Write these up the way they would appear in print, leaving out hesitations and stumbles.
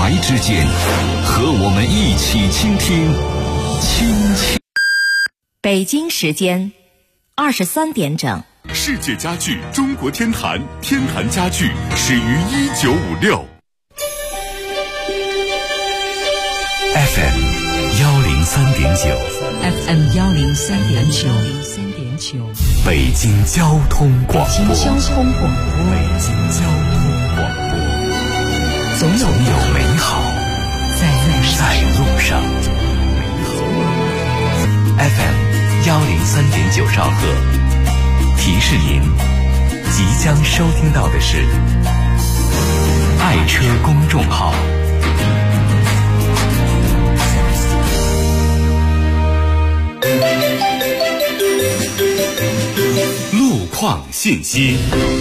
白之间，和我们一起倾听亲切。 北京时间23点整。 世界家具中国天坛，天坛家具始于1956。 FM 103.9 FM 103.9 北京交通广播。 北京交通广播，总有美好在路上。FM 103.9兆赫，提示您即将收听到的是爱车公众号。 路况信息。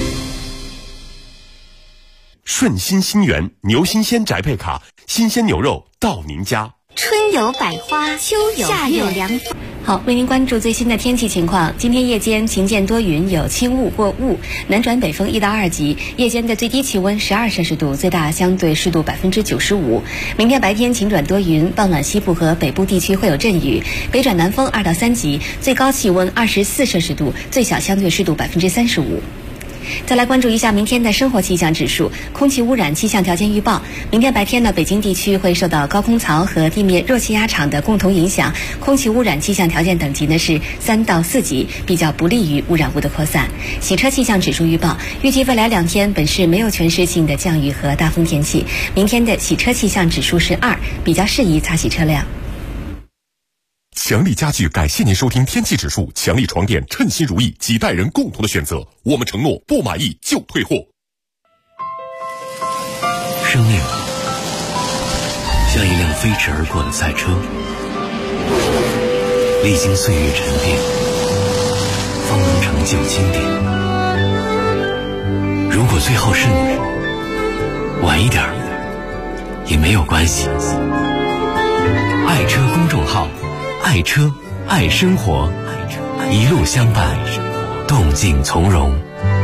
顺心新源牛新鲜宅配卡，新鲜牛肉到您家。 春有百花，秋有夏有凉风。 好，为您关注最新的天气情况。今天夜间晴间多云，有轻雾或雾，南转北风1到2级。夜间的最低气温12摄氏度，最大相对湿度95%。明天白天晴转多云，傍晚西部和北部地区会有阵雨，北转南风2到3级，最高气温24摄氏度，最小相对湿度35%。再来关注一下明天的生活气象指数。空气污染气象条件预报，明天白天呢，北京地区会受到高空槽和地面弱气压场的共同影响，空气污染气象条件等级呢是3到4级，比较不利于污染物的扩散。洗车气象指数预报，预计未来2天本市没有全市性的降雨和大风天气，明天的洗车气象指数是2，比较适宜擦洗车辆。 强力家具感谢您收听天气指数，强力床垫称心如意，几代人共同的选择，我们承诺不满意就退货。 生命像一辆飞驰而过的赛车，历经岁月沉淀，方能成就经典。如果最后是你，晚一点也没有关系。爱车公众号，爱车爱生活，一路相伴，动静从容。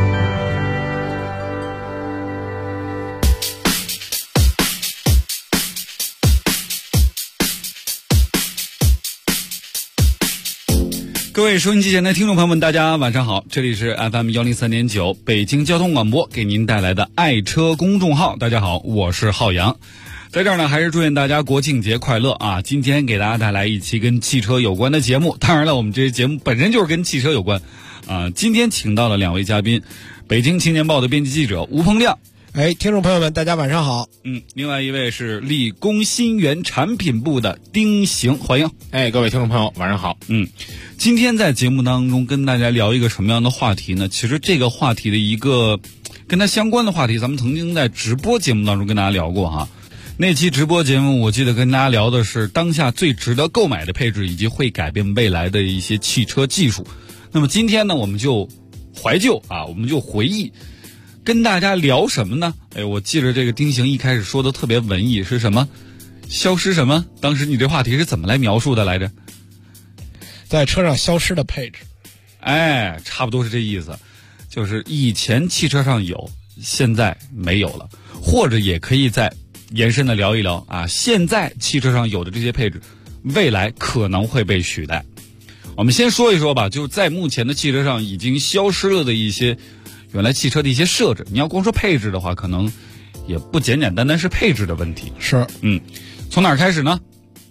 各位收音机前的听众朋友们，大家晚上好，这里是 FM 103.9北京交通广播给您带来的爱车公众号。大家好，我是浩洋。在这儿呢，还是祝愿大家国庆节快乐啊！今天给大家带来一期跟汽车有关的节目，当然了，我们这些节目本身就是跟汽车有关啊。今天请到了2位嘉宾，北京青年报的编辑记者吴鹏亮。 听众朋友们，大家晚上好。 另外一位是理工新源产品部的丁行，欢迎。 各位听众朋友，晚上好。 今天在节目当中跟大家聊一个什么样的话题呢？其实这个话题的一个跟它相关的话题，咱们曾经在直播节目当中跟大家聊过哈。那期直播节目我记得跟大家聊的是当下最值得购买的配置以及会改变未来的一些汽车技术。那么今天呢，我们就怀旧啊，我们就回忆，跟大家聊什么呢？我记着这个丁行一开始说的特别文艺，是什么？消失什么？当时你这话题是怎么来描述的来着？ 在车上消失的配置。 差不多是这意思，就是以前汽车上有，现在没有了，或者也可以再延伸的聊一聊啊，现在汽车上有的这些配置，未来可能会被取代。我们先说一说吧，就在目前的汽车上已经消失了的一些原来汽车的一些设置。你要光说配置的话，可能也不简简单单是配置的问题。 是， 从哪儿开始呢？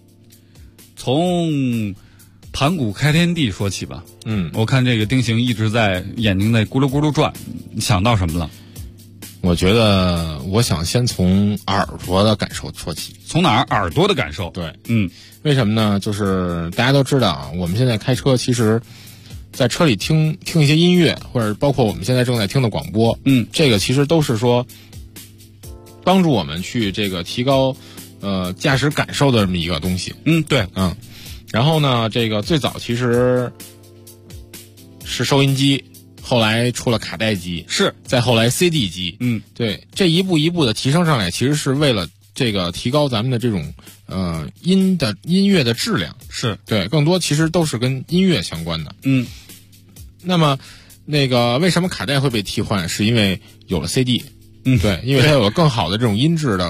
从盘古开天地说起吧。我看这个丁行一直在眼睛在咕噜咕噜转，你想到什么了？ 我觉得我想先从耳朵的感受说起。 从哪儿？耳朵的感受。 对，为什么呢？就是大家都知道啊，我们现在开车，其实在车里听一些音乐，或者包括我们现在正在听的广播，这个其实都是说帮助我们去这个提高驾驶感受的这么一个东西。 对， 然后呢，这个最早其实是收音机，后来出了卡带机， 是， 再后来 CD 机。对，这一步一步的提升上来，其实是为了这个提高咱们的这种音乐的质量。 是， 对，更多其实都是跟音乐相关的。那么那个为什么卡带会被替换，是因为有了 CD。对，因为它有了更好的这种音质的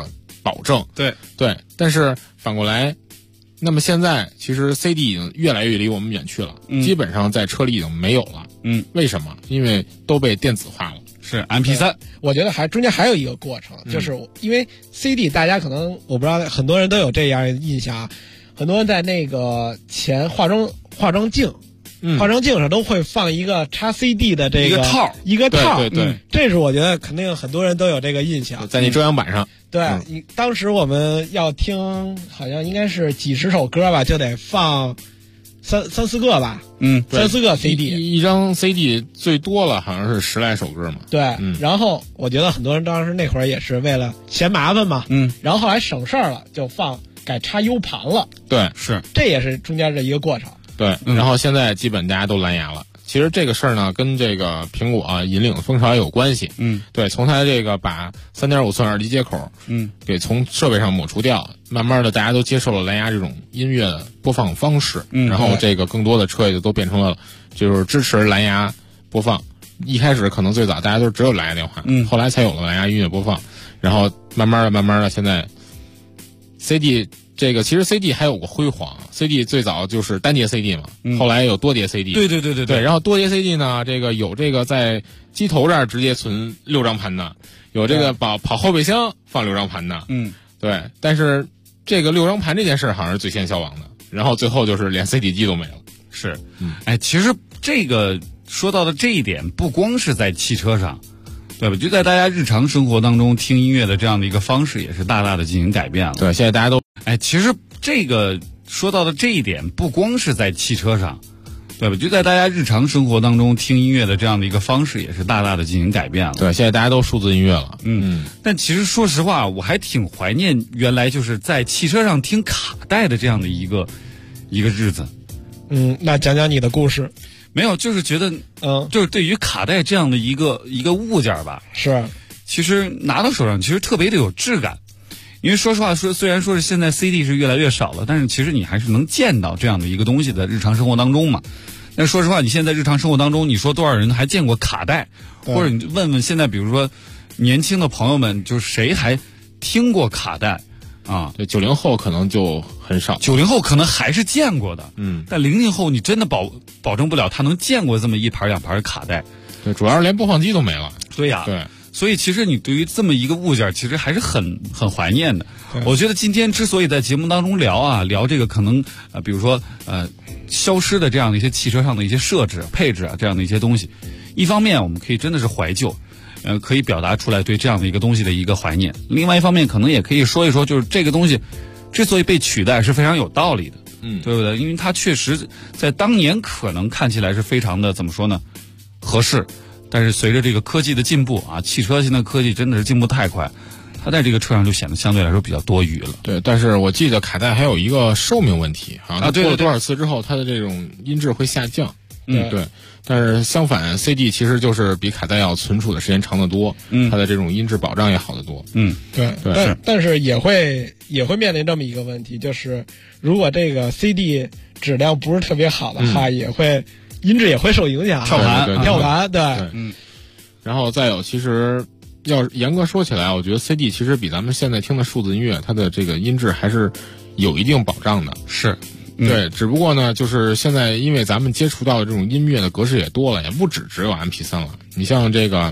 保证。 对， 但是反过来，那么现在其实 CD 已经越来越离我们远去了，基本上在车里已经没有了。为什么？因为都被电子化了。 是 MP3， 我觉得中间还有一个过程，就是因为 CD 大家可能我不知道很多人都有这样的印象，很多人在那个前化妆镜上都会放一个插 CD 的这个一个套， 对， 这是我觉得肯定很多人都有这个印象， 在那遮阳板上。 对，当时我们要听好像应该是几十首歌吧，就得放三四个吧，3、4个 CD， 一张 CD 最多了好像是10来首歌嘛。 对，然后我觉得很多人当时那会儿也是为了嫌麻烦嘛，然后后来省事儿了，就改插 U 盘了。 对， 是， 这也是中间的一个过程。 对，然后现在基本大家都蓝牙了。其实这个事儿呢，跟这个苹果引领风潮也有关系。对，从它这个把3.5寸耳机接口，给从设备上抹除掉，慢慢的大家都接受了蓝牙这种音乐的播放方式，然后这个更多的车也就都变成了就是支持蓝牙播放。一开始可能最早大家都只有蓝牙电话，后来才有了蓝牙音乐播放，然后慢慢的现在 CD。这个其实 CD 还有个辉煌 ，CD 最早就是单碟 CD 嘛，后来有多碟 CD。对，然后多碟 CD 呢，这个有这个在机头这儿直接存6张盘的，有这个跑后备箱放6张盘的。对，但是这个6张盘这件事好像是最先消亡的，然后最后就是连 CD 机都没了。 是，其实这个说到的这一点，不光是在汽车上。对吧？就在大家日常生活当中听音乐的这样的一个方式，也是大大的进行改变了。 对，现在大家都其实这个说到的这一点，不光是在汽车上，对吧？就在大家日常生活当中听音乐的这样的一个方式，也是大大的进行改变了。 对，现在大家都数字音乐了。 但其实说实话，我还挺怀念原来就是在汽车上听卡带的这样的一个日子。 那讲讲你的故事。 没有，就是觉得，就是对于卡带这样的一个物件吧， 是， 其实拿到手上其实特别的有质感，因为说实话虽然说是现在 CD 是越来越少了，但是其实你还是能见到这样的一个东西在日常生活当中嘛。但说实话，你现在日常生活当中，你说多少人还见过卡带，或者你问问现在，比如说年轻的朋友们，就是谁还听过卡带？ 对，90后可能就很少 ，90后可能还是见过的，但00后你真的保证不了他能见过这么1盘2盘卡带， 对，主要是连播放机都没了。 对呀， 对， 所以其实你对于这么一个物件，其实还是很怀念的。我觉得今天之所以在节目当中聊这个可能比如说消失的这样的一些汽车上的一些设置配置这样的一些东西，一方面我们可以真的是怀旧。可以表达出来对这样的一个东西的一个怀念。另外一方面，可能也可以说一说，就是这个东西之所以被取代是非常有道理的，对不对？因为它确实在当年可能看起来是非常的怎么说呢，合适。但是随着这个科技的进步汽车现在科技真的是进步太快，它在这个车上就显得相对来说比较多余了。 对，但是我记得卡带还有一个寿命问题它播了多少次之后，它的这种音质会下降。对。但是相反 ，CD 其实就是比卡带要存储的时间长得多，它的这种音质保障也好得多。 对。但是也会面临这么一个问题，就是如果这个 CD 质量不是特别好的话，音质也会受影响。 跳盘，对。 然后再有，其实要严格说起来，我觉得 CD 其实比咱们现在听的数字音乐，它的这个音质还是有一定保障的。 是。 对，只不过呢，就是现在因为咱们接触到的这种音乐的格式也多了，也不只有 MP3 了。你像这个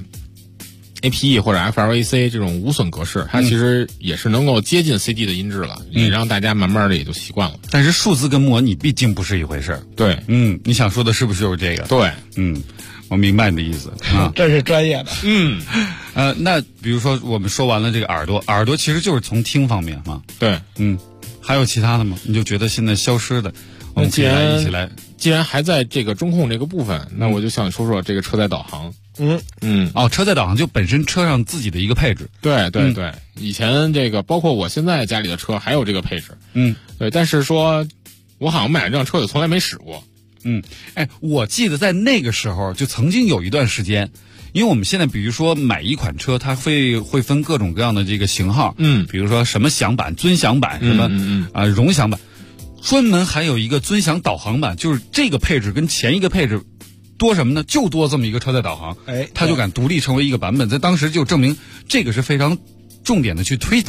APE 或者 FLAC 这种无损格式，它其实也是能够接近 CD 的音质了，也让大家慢慢的也就习惯了。 但是数字跟模拟毕竟不是一回事。 对， 你想说的是不是就是这个？ 对， 我明白你的意思这是专业的。 那比如说我们说完了这个耳朵其实就是从听方面嘛。 对， 还有其他的吗？你就觉得现在消失的，我们可以一起来。 既然还在这个中控这个部分，那我就想说说这个车载导航。 车载导航就本身车上自己的一个配置。 对，以前这个包括我现在家里的车还有这个配置。对，但是说我好像买了这辆车，我从来没使过。 我记得在那个时候就曾经有一段时间。因为我们现在比如说买一款车，它会分各种各样的这个型号，比如说什么享版、尊享版，什么荣享版，专门还有一个尊享导航版，就是这个配置跟前一个配置多什么呢？就多这么一个车载导航，它就敢独立成为一个版本，在当时就证明这个是非常重点的去推的。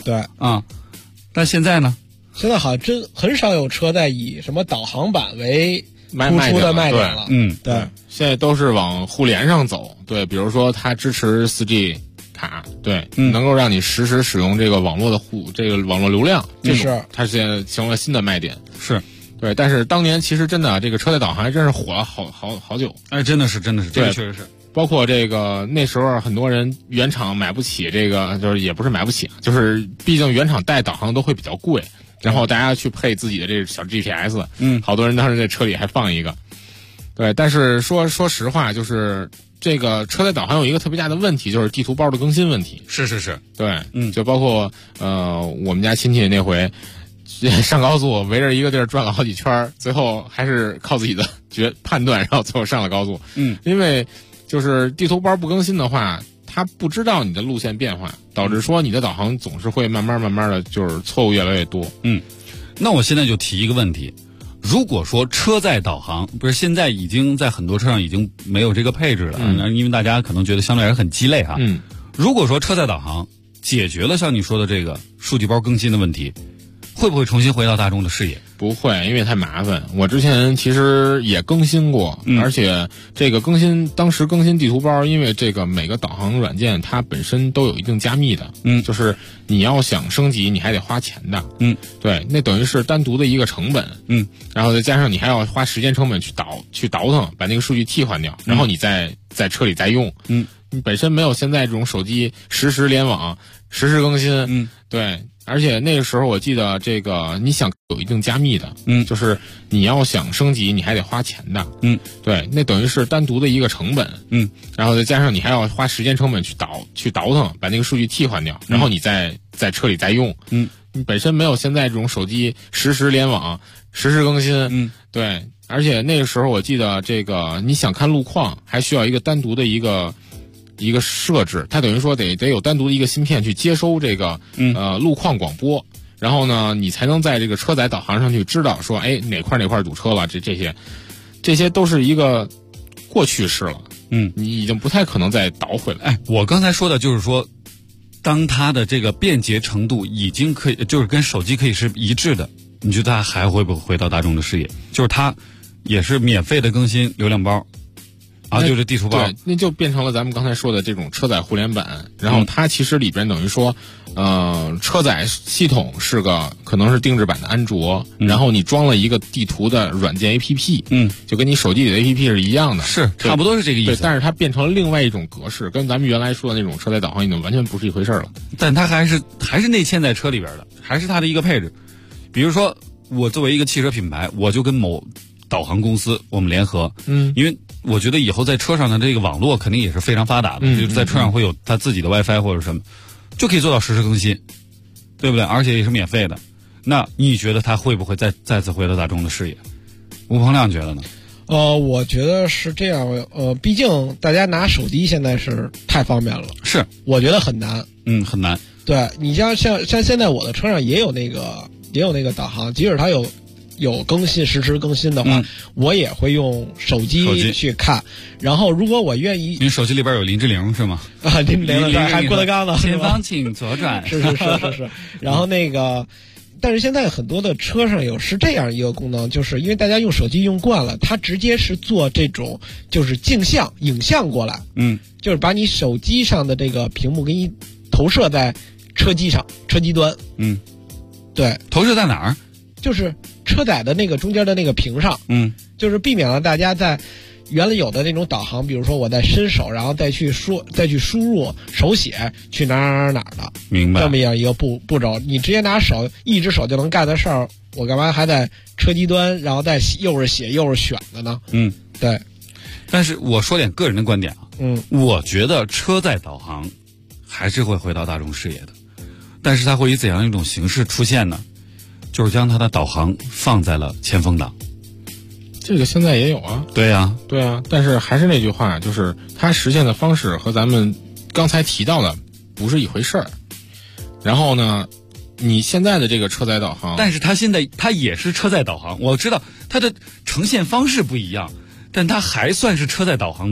对啊，但现在呢？ 现在好像真很少有车在以什么导航版为突出的卖点了。对， 现在都是往互联上走。对，比如说它支持 4G 卡，对，能够让你实时使用这个网络的这个网络流量，这种它现在成了新的卖点。 是。 对，但是当年其实真的这个车载导航还真是火了好久。 哎，真的是，这个确实是。 包括这个那时候很多人原厂买不起这个，就是也不是买不起，就是毕竟原厂带导航都会比较贵，然后大家去配自己的这个小 GPS， 好多人当时在车里还放一个。对，但是说实话，就是这个车载导航有一个特别大的问题，就是地图包的更新问题。 是， 对，就包括我们家亲戚那回。上高速围着一个地儿转了好几圈，最后还是靠自己的判断，然后最后上了高速。因为就是地图包不更新的话，它不知道你的路线变化，导致说你的导航总是会慢慢的，就是错误越来越多。 那我现在就提一个问题，如果说车载导航不是现在已经在很多车上已经没有这个配置了，因为大家可能觉得相对来说很鸡肋哈。如果说车载导航解决了像你说的这个数据包更新的问题，会不会重新回到大众的视野？ 不会，因为太麻烦。我之前其实也更新过，而且这个当时更新地图包，因为这个每个导航软件它本身都有一定加密的，就是你要想升级，你还得花钱的，对，那等于是单独的一个成本，然后再加上你还要花时间成本去倒腾，把那个数据替换掉，然后你再在车里再用，你本身没有现在这种手机实时联网、实时更新，对。而且那个时候我记得这个你想有一定加密的，就是你要想升级你还得花钱的，对，那等于是单独的一个成本，然后再加上你还要花时间成本去倒腾，把那个数据替换掉，然后你再在车里再用，你本身没有现在这种手机实时联网、实时更新，对。而且那个时候我记得这个你想看路况还需要一个单独的一个设置，它等于说得有单独的一个芯片去接收这个路况广播，然后呢你才能在这个车载导航上去知道说，哎，哪块堵车了，这些都是一个过去式了，你已经不太可能再倒回来。 哎，我刚才说的就是说，当它的这个便捷程度已经可以，就是跟手机可以是一致的，你觉得它还会不会回到大众的视野？就是它也是免费的更新流量包。就是地图包， 对，那就变成了咱们刚才说的这种车载互联版。然后它其实里边等于说，车载系统是个可能是定制版的安卓，然后你装了一个地图的软件 APP，就跟你手机里的 APP 是一样的， 是差不多是这个意思。 对，但是它变成了另外一种格式，跟咱们原来说的那种车载导航已经完全不是一回事了。 但它还是内嵌在车里边的，还是它的一个配置。比如说，我作为一个汽车品牌，我就跟某导航公司我们联合，因为我觉得以后在车上的这个网络肯定也是非常发达的，就是在车上会有它自己的 WiFi 或者什么，就可以做到实时更新，对不对？而且也是免费的。那你觉得它会不会再次回到大众的视野？吴鹏亮觉得呢？ 我觉得是这样，毕竟大家拿手机现在是太方便了， 是， 我觉得很难， 很难。 对，你像现在我的车上也有那个导航，即使它有更新实时更新的话，我也会用手机去看。然后如果我愿意， 你手机里边有林志玲是吗？ 啊，林志玲还郭德纲呢， 前方请左转。 是。然后但是现在很多的车上是这样一个功能，就是因为大家用手机用惯了，它直接是做这种就是影像过来，就是把你手机上的这个屏幕给你投射在车机上，车机端，对， 投射在哪儿？ 就是车载的那个中间的那个屏上，就是避免了大家在原来有的那种导航，比如说我在伸手，然后再去输入手写去哪儿的， 明白？ 这么样一个步骤，你直接拿一只手就能干的事儿，我干嘛还在车机端，然后再又是写又是选的呢？对。 但是我说点个人的观点啊，我觉得车载导航还是会回到大众视野的，但是它会以怎样一种形式出现呢？就是将它的导航放在了前风档， 这个现在也有啊。 对啊， 但是还是那句话，就是它实现的方式和咱们刚才提到的不是一回事儿。然后呢，你现在的这个车载导航， 但是它也是车载导航，我知道它的呈现方式不一样，但它还算是车载导航的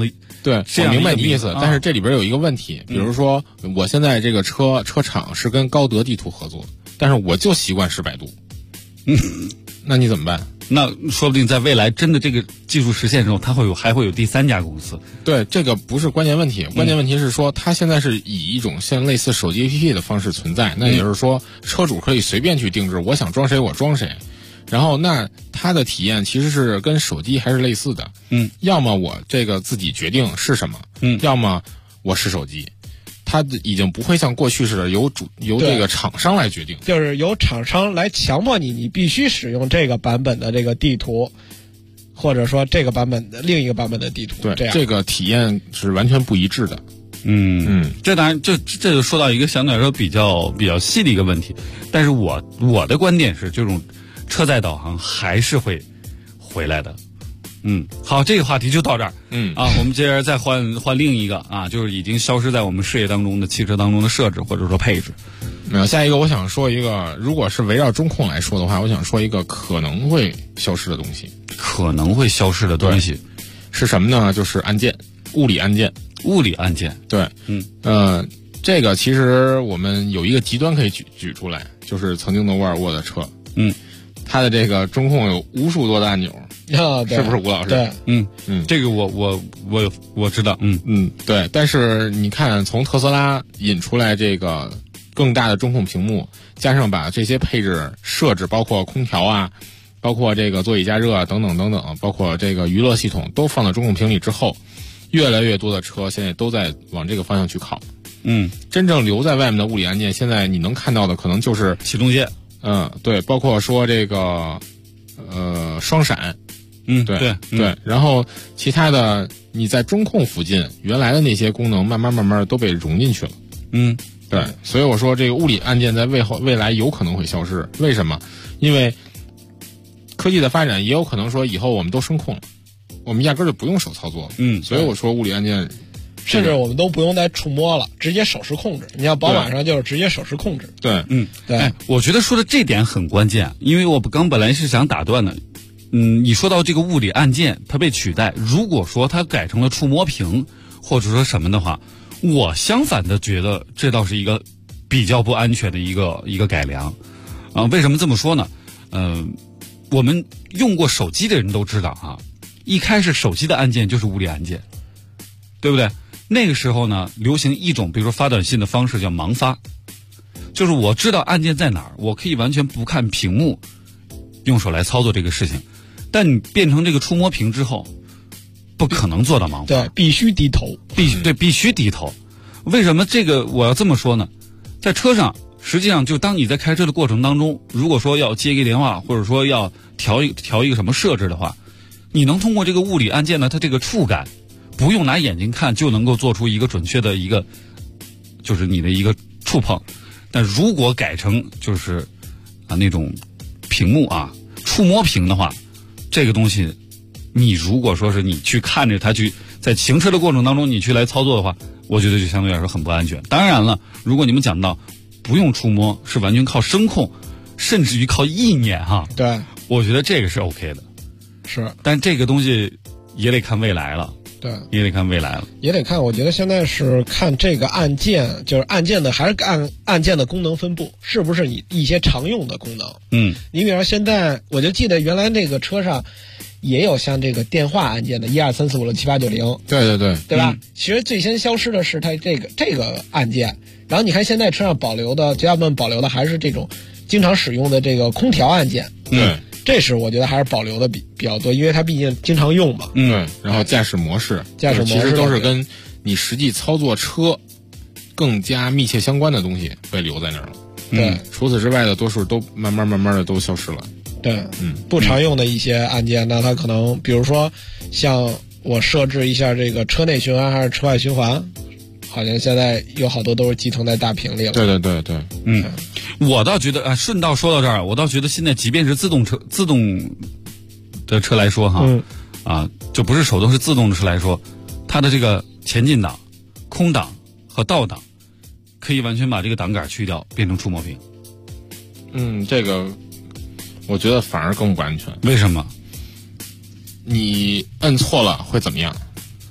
对，我明白你意思，但是这里边有一个问题，比如说我现在这个车厂是跟高德地图合作，但是我就习惯使百度，那你怎么办？ 那说不定在未来真的这个技术实现的时候，它还会有第三家公司。 对，这个不是关键问题，关键问题是说它现在是以一种像类似手机 APP 的方式存在，那也就是说车主可以随便去定制，我想装谁我装谁，然后那它的体验其实是跟手机还是类似的，要么我这个自己决定是什么，要么我是手机。它已经不会像过去似的由这个厂商来决定， 就是由厂商来强迫你必须使用这个版本的这个地图，或者说这个版本的另一个版本的地图。 对， 这个体验是完全不一致的。 这当然这就说到一个相对来说比较细的一个问题，但是我的观点是，这种车载导航还是会回来的。好，这个话题就到这儿。我们接着再换另一个啊，就是已经消失在我们视野当中的汽车当中的设置或者说配置。 下一个我想说一个，如果是围绕中控来说的话，我想说一个可能会消失的东西。 可能会消失的东西是什么呢？就是按键，物理按键。 物理按键， 对，这个其实我们有一个极端可以举出来，就是曾经的沃尔沃的车，它的这个中控有无数多的按钮。是不是吴老师？ 对， 这个我知道， 对。但是你看，从特斯拉引出来这个更大的中控屏幕，加上把这些配置设置，包括空调啊，包括这个座椅加热啊，等等等等，包括这个娱乐系统都放到中控屏里之后，越来越多的车现在都在往这个方向去靠。真正留在外面的物理按键，现在你能看到的可能就是启动键， 对，包括说这个双闪。 对， 然后其他的你在中控附近原来的那些功能慢慢都被融进去了。对，所以我说这个物理按键在未来有可能会消失。为什么？因为科技的发展也有可能说以后我们都声控了，我们压根就不用手操作了。所以我说物理按键， 甚至我们都不用再触摸了，直接手势控制。你像宝马上就是直接手势控制。 对， 对。 我觉得说的这点很关键，因为我刚本来是想打断的。你说到这个物理按键它被取代，如果说它改成了触摸屏或者说什么的话，我相反的觉得这倒是一个比较不安全的一个改良为什么这么说呢？我们用过手机的人都知道一开始手机的按键就是物理按键，对不对？那个时候呢，流行一种比如说发短信的方式叫盲发，就是我知道按键在哪儿，我可以完全不看屏幕，用手来操作这个事情。但你变成这个触摸屏之后，不可能做到盲发， 对，必须低头， 必须低头。为什么这个我要这么说呢？在车上，实际上就当你在开车的过程当中，如果说要接一个电话，或者说要调一个什么设置的话，你能通过这个物理按键呢，它这个触感，不用拿眼睛看就能够做出一个准确的一个，就是你的一个触碰。但如果改成就是那种屏幕触摸屏的话，这个东西，你如果说是你去看着它去在行车的过程当中你去来操作的话，我觉得就相对来说很不安全。当然了，如果你们讲到不用触摸，是完全靠声控，甚至于靠意念对， 我觉得这个是 OK 的。 是， 但这个东西也得看未来了。 对， 也得看未来了， 也得看。我觉得现在是看这个按键，就是按键的还是按键的功能分布，是不是你一些常用的功能？你比方说现在，我就记得原来那个车上也有像这个电话按键的1、2、3、4、5、6、7、8、9、0，对吧？其实最先消失的是它这个按键，然后你看现在车上保留的绝大部分保留的还是这种经常使用的这个空调按键。这是我觉得还是保留的比较多，因为它毕竟经常用嘛。 然后驾驶模式其实都是跟你实际操作车更加密切相关的东西被留在那儿了。 对， 除此之外的多数都慢慢的都消失了。 对，不常用的一些按键，那它可能比如说像我设置一下这个车内循环还是车外循环，好像现在有好多都是集成在大屏里了。 对， 我倒觉得顺道说到这儿，我倒觉得现在即便是自动的车来说就不是手动是自动的车来说，它的这个前进档、空档和倒档可以完全把这个档杆去掉，变成触摸屏。 这个我觉得反而更不安全。 为什么？ 你摁错了会怎么样？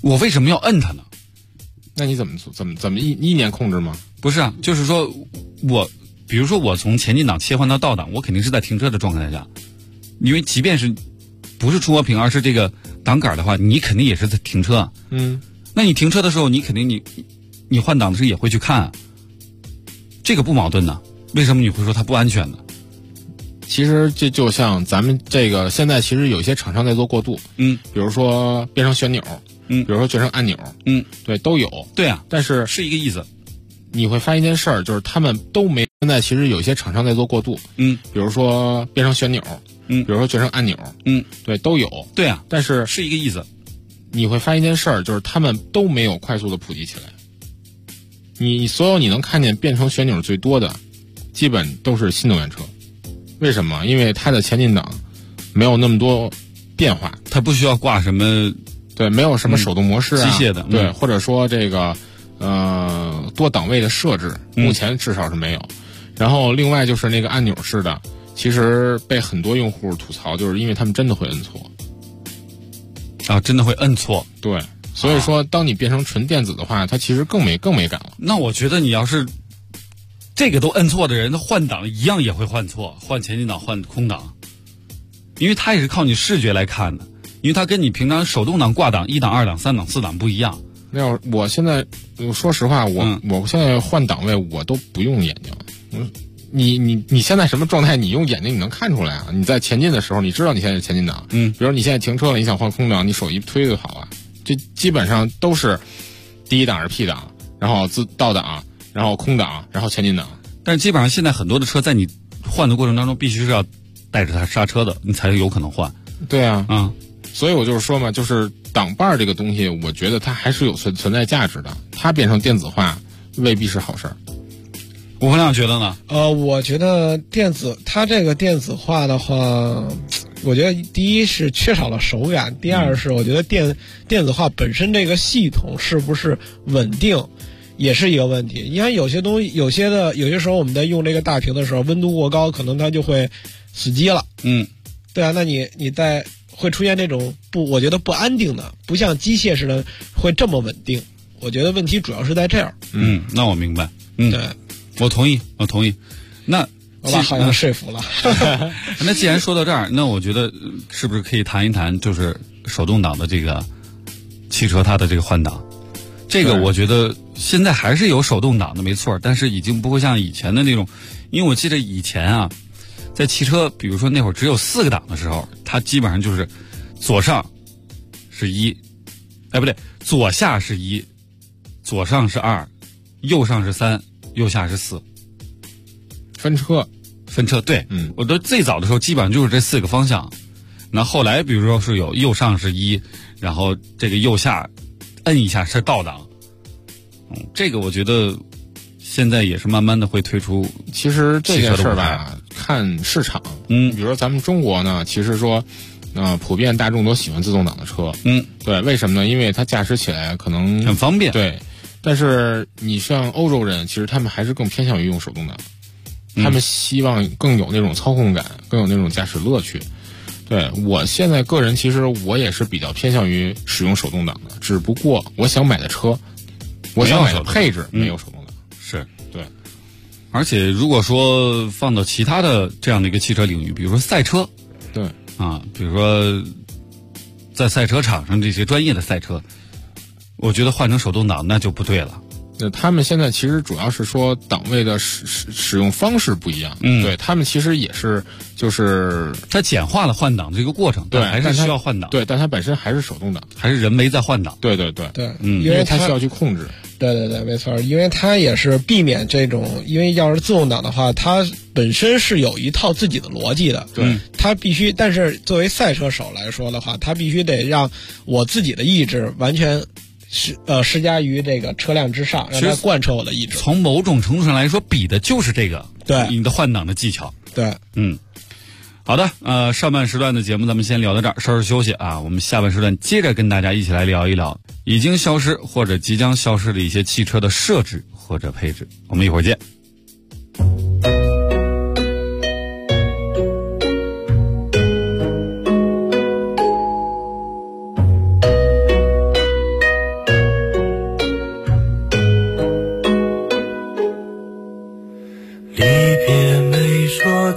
我为什么要摁它呢？ 那你怎么意念控制吗？ 不是啊，就是说比如说我从前进档切换到倒档，我肯定是在停车的状态下，因为即便是不是触摸屏，而是这个档杆的话，你肯定也是在停车。那你停车的时候，你肯定你换挡的时候也会去看，这个不矛盾呢？为什么你会说它不安全呢？ 其实这就像咱们这个现在其实有些厂商在做过渡，比如说变成旋钮，比如说变成按钮，对，都有。 对啊， 但是是一个意思。 你会发现一件事儿，就是他们都没。现在其实有些厂商在做过渡，比如说变成旋钮，比如说变成按钮，对，都有。 对啊， 但是是一个意思。 你会发现一件事儿，就是他们都没有快速的普及起来。你所有你能看见变成旋钮最多的，基本都是新能源车。为什么？因为它的前进档没有那么多变化， 它不需要挂什么， 对，没有什么手动模式啊， 机械的， 对，或者说这个多档位的设置，目前至少是没有。然后另外就是那个按钮式的，其实被很多用户吐槽，就是因为他们真的会摁错。 啊，真的会摁错。 对，所以说当你变成纯电子的话，它其实更没感了。 那我觉得你要是这个都摁错的人，他换挡一样也会换错，换前进档换空档，因为他也是靠你视觉来看的，因为他跟你平常手动挡挂档1档2档3档4档不一样。 没有，我现在说实话，我现在换档位我都不用眼睛。你现在什么状态？你用眼睛你能看出来啊？你在前进的时候，你知道你现在是前进档，比如你现在停车了，你想换空档，你手一推就好了。这基本上都是第一档是 P 档，然后倒档，然后空档，然后前进档。 但是基本上现在很多的车在你换的过程当中，必须是要带着它刹车的，你才有可能换。 对啊，所以我就是说嘛，就是挡把这个东西，我觉得它还是有存在价值的。它变成电子化未必是好事儿。 吴洪亮觉得呢？ 我觉得它这个电子化的话，我觉得第一是缺少了手感，第二是我觉得电子化本身这个系统是不是稳定，也是一个问题。你看有些东西，有些时候我们在用这个大屏的时候，温度过高，可能它就会死机了。对啊，那你在会出现这种我觉得不安定的，不像机械似的会这么稳定。我觉得问题主要是在这儿。 那我明白。 对。 我同意。那我把好像说服了。 那既然说到这儿，那我觉得是不是可以谈一谈，就是手动挡的这个汽车它的这个换挡？这个我觉得现在还是有手动挡的，没错，但是已经不会像以前的那种，因为我记得以前啊，在汽车，比如说那会儿只有4个档的时候，它基本上就是左上是1，不对，左下是1，左上是2，右上是3。右下是4， 分车对，我都最早的时候基本上就是这4个方向，那后来比如说是有右上是1，然后这个右下摁一下是倒档，这个我觉得现在也是慢慢的会推出。 其实这件事儿吧，看市场，比如说咱们中国呢，其实说普遍大众都喜欢自动挡的车，对，为什么呢？因为它驾驶起来可能很方便， 对。但是你像欧洲人，其实他们还是更偏向于用手动挡，他们希望更有那种操控感，更有那种驾驶乐趣。对，我现在个人其实我也是比较偏向于使用手动挡的，只不过我想买的车，我想买的配置没有手动挡。 是， 对。 而且如果说放到其他的这样的一个汽车领域，比如说赛车， 对比如说在赛车场上这些专业的赛车，我觉得换成手动挡那就不对了。 他们现在其实主要是说档位的使用方式不一样，对，他们其实也是就是它简化了换挡这个过程， 对， 还是需要换挡， 对，但它本身还是手动挡， 还是人为在换挡， 对，因为它需要去控制， 对，没错，因为它也是避免这种，因为要是自动挡的话，它本身是有一套自己的逻辑的， 对， 它必须，但是作为赛车手来说的话，它必须得让我自己的意志完全施加于这个车辆之上，让它贯彻我的意志。 从某种程度上来说，比的就是这个， 对， 你的换挡的技巧。 对， 好的，上半时段的节目咱们先聊到这儿，稍事休息啊，我们下半时段接着跟大家一起来聊一聊已经消失或者即将消失的一些汽车的设置或者配置。我们一会儿见。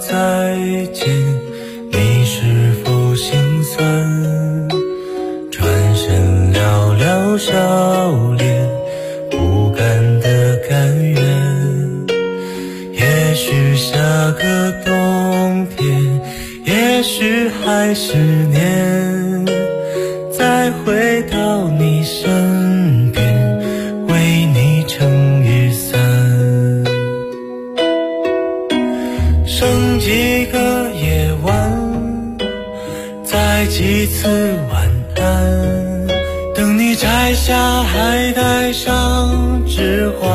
再见，你是否心酸？转身寥寥笑脸，不甘的甘愿。也许下个冬天，也许还是年，再回到你身边，为你撑雨伞。剩几个夜晚，再几次晚安，等你摘下还带上指环。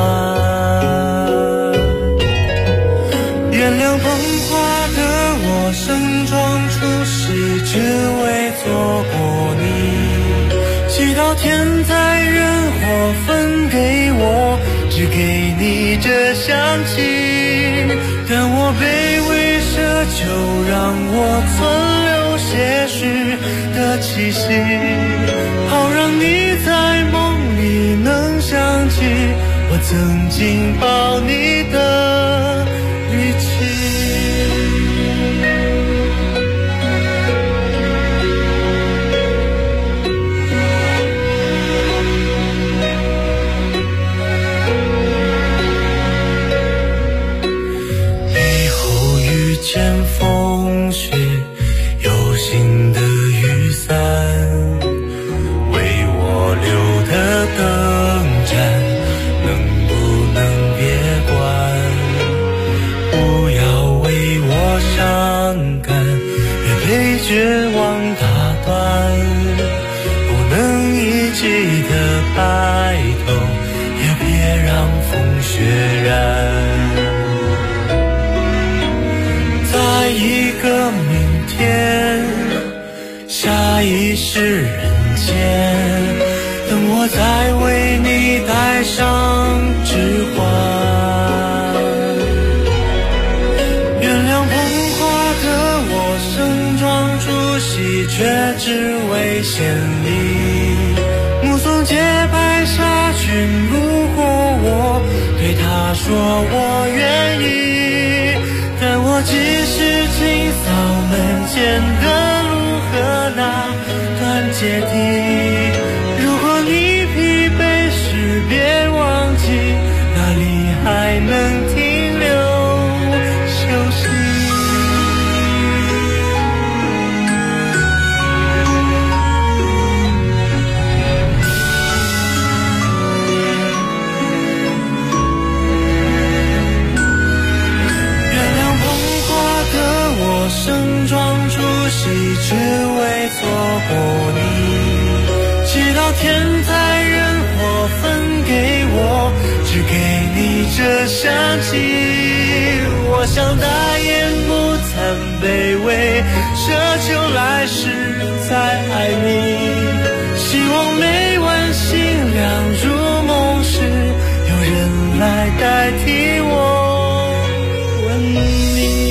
原谅捧花的我，盛装出席，只为错过你。祈祷天灾人祸分给我，只给你这香气。但我卑微奢求，让我存留些许的气息，好让你在梦里能想起我曾经抱你的语气。见风雪，有心的雨伞，为我留的灯盏，能不能别关？不要为我伤感，别被绝望打断。不能一起的白头，也别让风雪染。一个明天，下一世人间，等我再为你戴上指环。原谅捧花的我，盛装出席，却只为献礼。目送洁白纱裙路过我，对他说我愿意，但我只是清扫门前的路和那段阶梯。如果你疲惫时别忘记，哪里还能停留休息。盛装出席，只为错过你。祈祷天灾人祸分给我，只给你这香气。我想大言不惭卑微，奢求来世再爱你。希望每晚星亮入梦时，有人来代替我吻你。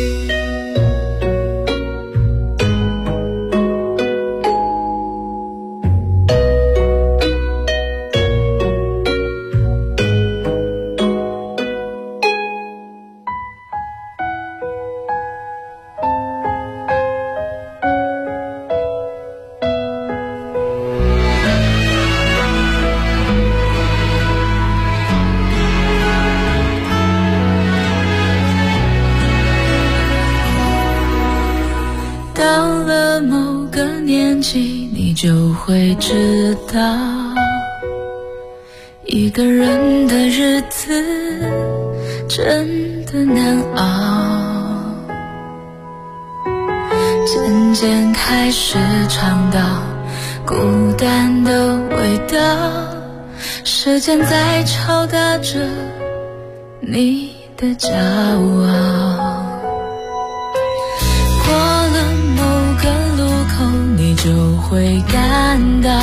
你就会知道，一个人的日子真的难熬，渐渐开始尝到孤单的味道，时间在敲打着你的骄傲。过了某个路口，你就会感到，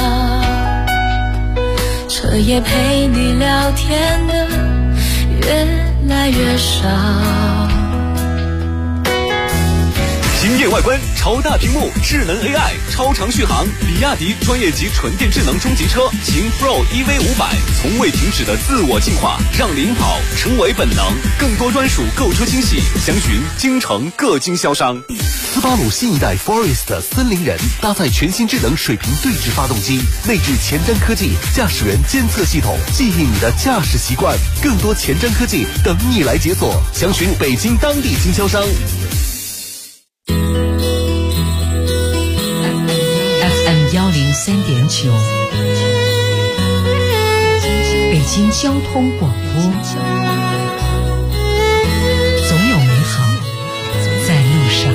彻夜陪你聊天的越来越少。 今艳外观、超大屏幕、智能 AI、超长续航，比亚迪专业级纯电智能中级车秦 Pro EV500，从未停止的自我进化，让领跑成为本能。更多专属购车惊喜，详询京城各经销商。 斯巴鲁新一代 Forest 森林人搭载全新智能水平对置发动机，内置前瞻科技驾驶员监测系统，记忆你的驾驶习惯。更多前瞻科技等你来解锁，详询北京当地经销商。 FM 103.9，北京交通广播，总有美好在路上。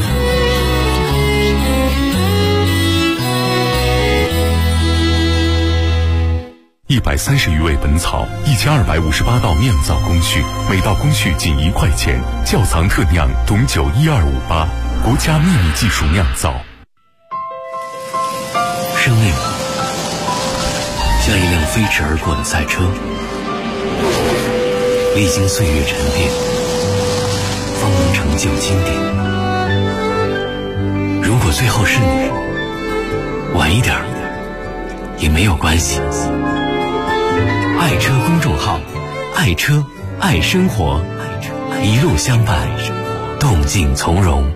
130余味本草，1258道酿造工序，每道工序仅1块钱。窖藏特酿董酒12588，国家秘密技术酿造。 生命像一辆飞驰而过的赛车，历经岁月沉淀，方能成就经典。如果最后是你，晚一点也没有关系。爱车公众号，爱车爱生活，一路相伴，动静从容。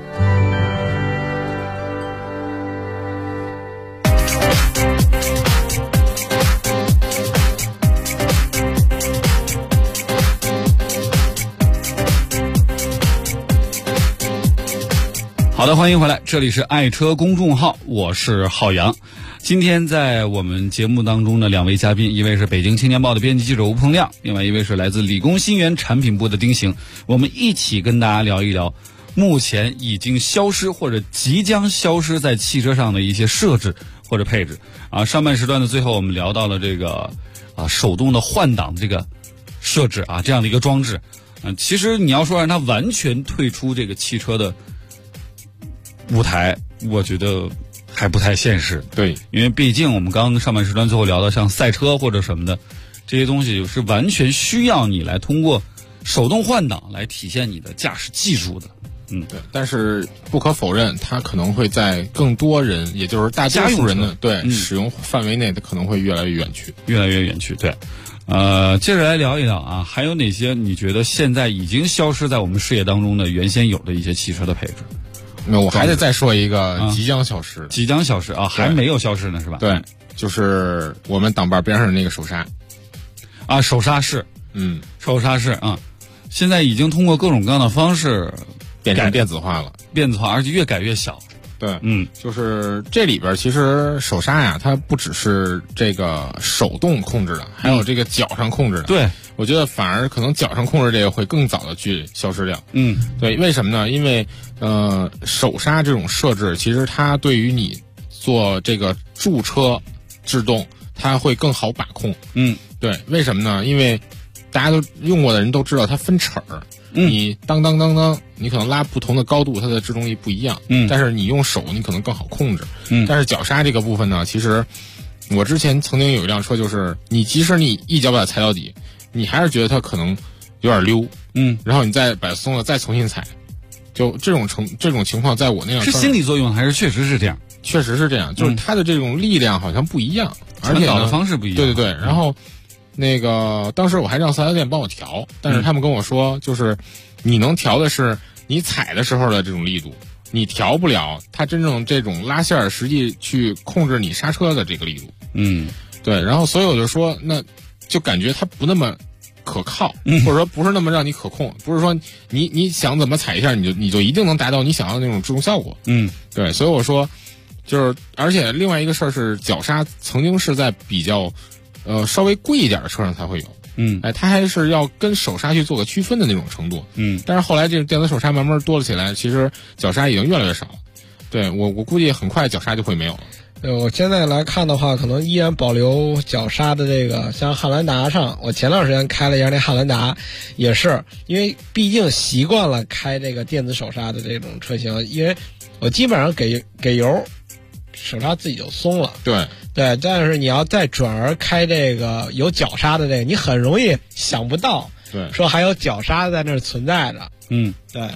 好的，欢迎回来，这里是爱车公众号，我是浩洋。今天在我们节目当中的两位嘉宾，一位是北京青年报的编辑记者吴鹏亮，另外一位是来自理工新源产品部的丁行，我们一起跟大家聊一聊目前已经消失或者即将消失在汽车上的一些设置或者配置啊。上半时段的最后我们聊到了这个手动的换挡这个设置啊，这样的一个装置。其实你要说让它完全退出这个汽车的舞台，我觉得还不太现实。 对， 因为毕竟我们刚刚上半时段最后聊到像赛车或者什么的这些东西，是完全需要你来通过手动换挡来体现你的驾驶技术的。 对，但是不可否认，它可能会在更多人，也就是大多数人的使用范围内，它可能会越来越远去， 越来越远去。对，接着来聊一聊啊，还有哪些你觉得现在已经消失在我们视野当中的原先有的一些汽车的配置？ 那我还得再说一个即将消失， 即将消失啊，还没有消失呢，是吧？ 对，就是我们挡把边上的那个手刹啊，手刹式，手刹式啊，现在已经通过各种各样的方式变成电子化了， 而且越改越小。 对，就是这里边其实手刹呀，它不只是这个手动控制的，还有这个脚上控制的。 对， 我觉得反而可能脚上控制这个会更早的去消失掉。对，为什么呢？因为手刹这种设置，其实它对于你做这个驻车制动，它会更好把控。对，为什么呢？因为大家都用过的人都知道，它分齿儿。你当，你可能拉不同的高度，它的制动力不一样。但是你用手，你可能更好控制。但是脚刹这个部分呢，其实我之前曾经有一辆车，就是即使你一脚把它踩到底，你还是觉得它可能有点溜。然后你再把它松了，再重新踩，就这种情况，在我那辆车是心理作用还是确实是这样？ 确实是这样，就是它的这种力量好像不一样，而且导的方式不一样。 对，然后。那个当时我还让4S店帮我调，但是他们跟我说，就是你能调的是你踩的时候的这种力度，你调不了它真正这种拉线实际去控制你刹车的这个力度。对，然后所以我就说，那就感觉它不那么可靠，或者说不是那么让你可控，不是说你想怎么踩一下你就一定能达到你想要的那种制动效果。对，所以我说就是，而且另外一个事儿是，脚刹曾经是在比较稍微贵一点的车上才会有，它还是要跟手刹去做个区分的那种程度，但是后来这个电子手刹慢慢多了起来，其实脚刹已经越来越少了。对，我估计很快脚刹就会没有了。 我现在来看的话，可能依然保留脚刹的这个，像汉兰达上，我前段时间开了一下那汉兰达，也是因为毕竟习惯了开这个电子手刹的这种车型，因为我基本上给油，手刹自己就松了。 对， 但是你要再转而开这个有脚刹的这个，你很容易想不到，说还有脚刹在那儿存在着。 对。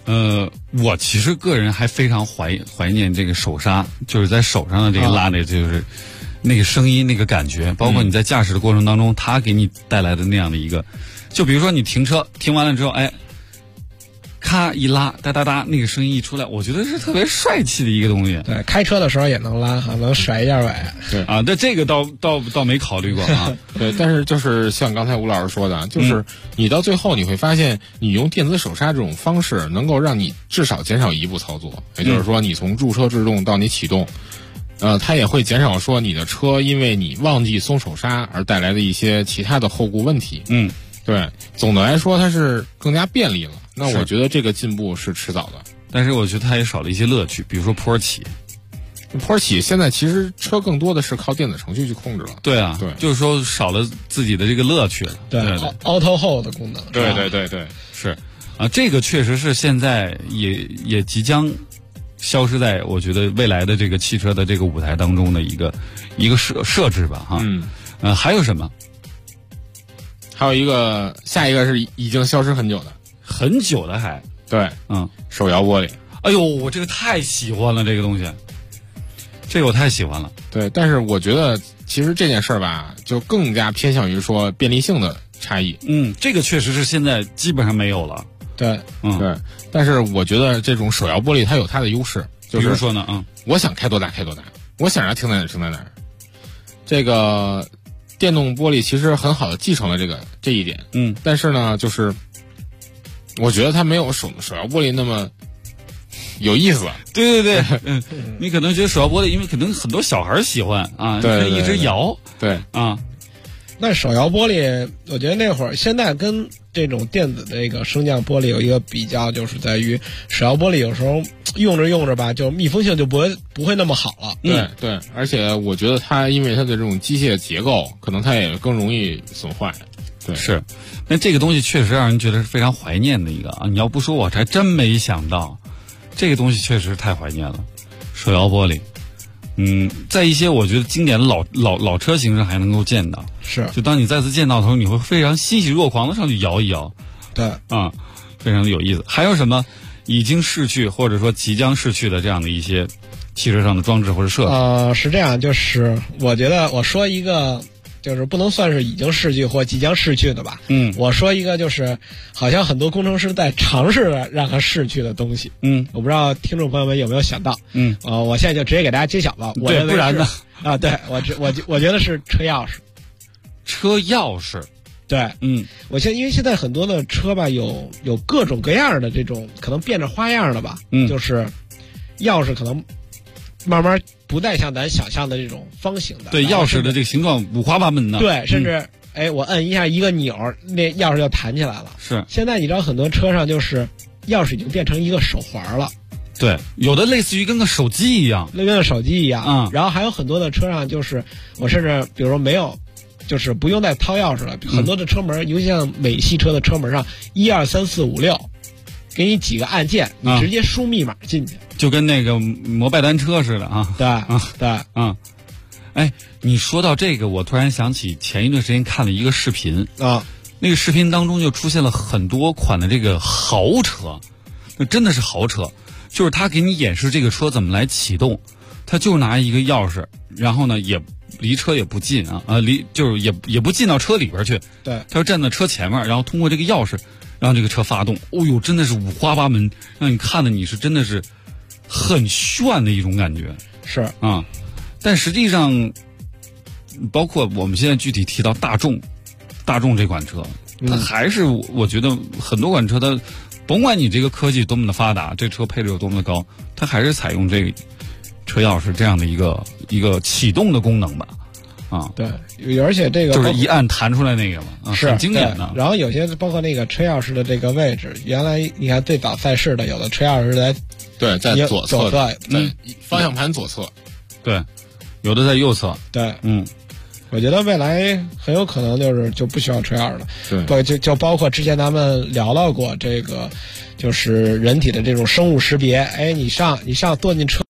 我其实个人还非常怀念这个手刹，就是在手上的这个拉的，就是那个声音、那个感觉，包括你在驾驶的过程当中，它给你带来的那样的一个，就比如说你停车，停完了之后，哎，咔一拉，哒哒哒，那个声音一出来，我觉得是特别帅气的一个东西。 对，开车的时候也能拉哈，能甩一下尾。 对啊，但这个倒没考虑过啊。 对，但是就是像刚才吴老师说的，就是你到最后你会发现，你用电子手刹这种方式，能够让你至少减少一步操作，也就是说，你从驻车制动到你启动。它也会减少说你的车因为你忘记松手刹而带来的一些其他的后顾问题。对，总的来说它是更加便利了。那我觉得这个进步是迟早的， 但是我觉得它也少了一些乐趣，比如说坡起。 坡起现在其实车更多的是靠电子程序去控制了。 对啊， 对， 就是说少了自己的这个乐趣了。 对 ，Auto Hold 的功能。 对对对对， 是啊，这个确实是现在也即将消失在我觉得未来的这个汽车的这个舞台当中的一个设置吧，哈。还有什么？ 还有一个，下一个是已经消失很久的， 很久的还对，手摇玻璃。 哎呦，我这个太喜欢了，这个东西，这个我太喜欢了。 对，但是我觉得其实这件事儿吧，就更加偏向于说便利性的差异。 这个确实是现在基本上没有了。 对， 对，但是我觉得这种手摇玻璃它有它的优势，就是比如说呢， 我想开多大开多大，我想让它停在哪儿停在哪儿。这个电动玻璃其实很好的继承了这一点，但是呢，就是我觉得它没有手摇玻璃那么有意思。 对对对，你可能觉得手摇玻璃，因为可能很多小孩喜欢啊， 对， 一直摇， 对啊。 那手摇玻璃，我觉得那会儿现在跟这种电子的这个升降玻璃有一个比较，就是在于手摇玻璃有时候用着用着吧，就密封性就不会那么好了。 对对，而且我觉得它因为它的这种机械结构，可能它也更容易损坏。对， 是。那这个东西确实让人觉得是非常怀念的一个啊！你要不说，我还真没想到，这个东西确实太怀念了。手摇玻璃，在一些我觉得经典的老车型上还能够见到。 是， 就当你再次见到的时候，你会非常欣喜若狂的上去摇一摇。 对， 非常的有意思。还有什么已经逝去或者说即将逝去的这样的一些汽车上的装置或者设计？ 是这样，就是我觉得我说一个，就是不能算是已经逝去或即将逝去的吧。我说一个，就是好像很多工程师在尝试让它逝去的东西。我不知道听众朋友们有没有想到。我现在就直接给大家揭晓吧。我认为不然呢？ 对，我觉得是车钥匙。 车钥匙。 对，因为现在很多的车吧，有各种各样的这种可能变着花样的吧，就是钥匙可能慢慢不再像咱想象的这种方形的， 对，钥匙的这个形状五花八门的， 对，甚至我摁一下一个钮，那钥匙就弹起来了。 是， 现在你知道很多车上就是钥匙已经变成一个手环了， 对，有的类似于跟个手机一样， 跟个手机一样，然后还有很多的车上就是我甚至比如说没有。就是不用再掏钥匙了，很多的车门，尤其像美系车的车门上1、2、3、4、5、6，给你几个按键，你直接输密码进去， 就跟那个摩拜单车似的啊。 对， 哎，你说到这个，我突然想起前一段时间看了一个视频啊， 那个视频当中就出现了很多款的这个豪车，那真的是豪车，就是他给你演示这个车怎么来启动，他就拿一个钥匙，然后呢也离车也不近就是也不进到车里边去， 对， 他就站在车前面，然后通过这个钥匙让这个车发动。哦呦，真的是五花八门，让你看的你是真的是很炫的一种感觉。 是啊，但实际上，包括我们现在具体提到大众这款车，它还是我觉得很多款车它甭管你这个科技多么的发达，这车配置有多么的高，它还是采用这个车钥匙这样的一个启动的功能吧。 对，而且这个就是一按弹出来那个嘛， 是很经典的。 然后有些包括那个车钥匙的这个位置，原来你看最早赛事的有的车钥匙在左侧，方向盘左侧， 对，有的在右侧， 对，我觉得未来很有可能就不需要车钥匙了，对，就包括之前咱们聊到过这个，就是人体的这种生物识别，你上坐进车。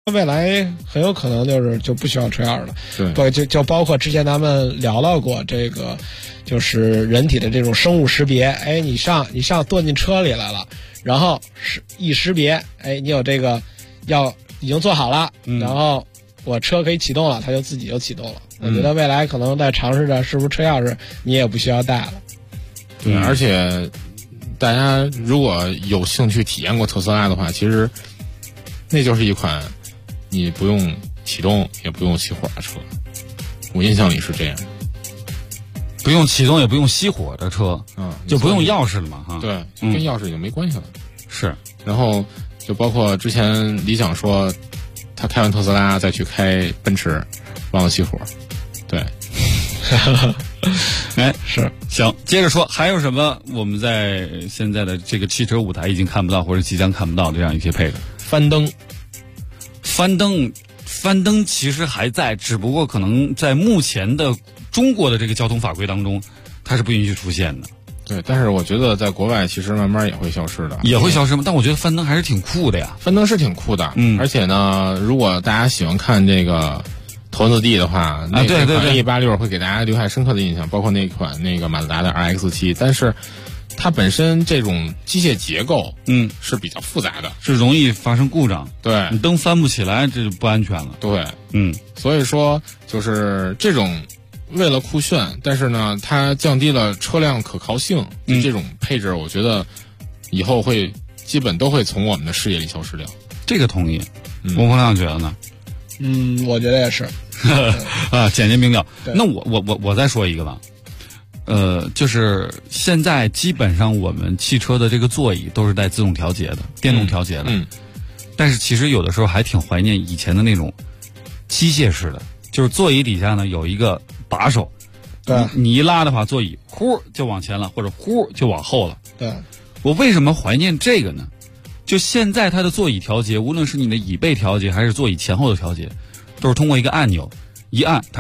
未来很有可能就不需要车钥匙了。 对， 就包括之前咱们聊到过这个，就是人体的这种生物识别。哎，你上坐进车里来了，然后一识别，哎，你有这个已经做好了，然后我车可以启动了，它就自己就启动了。我觉得未来可能在尝试着是不是车钥匙你也不需要带了。 对，而且大家如果有兴趣体验过特斯拉的话，其实那就是一款你不用启动也不用熄火的车，我印象里是这样， 不用启动也不用熄火的车，就不用钥匙了嘛，哈， 对，跟钥匙已经没关系了。 是， 然后就包括之前理想说他开完特斯拉再去开奔驰，忘了熄火，对， 哎，是，行，接着说，还有什么我们在现在的这个汽车舞台已经看不到或者即将看不到的这样一些配置？翻灯其实还在，只不过可能在目前的中国的这个交通法规当中，它是不允许出现的。 对，但是我觉得在国外其实慢慢也会消失的。 也会消失吗？但我觉得翻灯还是挺酷的呀。 翻灯是挺酷的，而且呢，如果大家喜欢看这个头文字 D 的话，那款 E86 会给大家留下深刻的印象，包括那款马自达的 RX-7，但是它本身这种机械结构，是比较复杂的， 是容易发生故障。 对， 你灯翻不起来，这就不安全了。 对，所以说就是这种为了酷炫，但是呢，它降低了车辆可靠性，就这种配置，我觉得以后会基本都会从我们的视野里消失掉。 这个同意，翁鹏亮觉得呢？ 我觉得也是。 啊，简洁明了。那我再说一个吧。就是现在基本上我们汽车的这个座椅都是带自动调节的、电动调节的。但是其实有的时候还挺怀念以前的那种机械式的，就是座椅底下呢有一个把手， 对， 你一拉的话，座椅呼就往前了，或者呼就往后了。 对， 我为什么怀念这个呢？就现在它的座椅调节，无论是你的椅背调节还是座椅前后的调节，都是通过一个按钮一按，它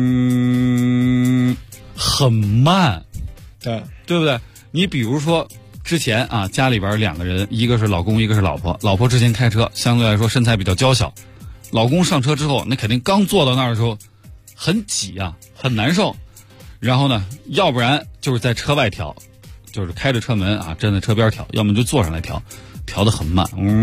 很慢，对不对？你比如说之前啊，家里边2个人，一个是老公，一个是老婆。老婆之前开车，相对来说身材比较娇小，老公上车之后，那肯定刚坐到那儿的时候很挤啊，很难受。然后呢，要不然就是在车外调，就是开着车门啊，站在车边调，要么就坐上来调，调得很慢。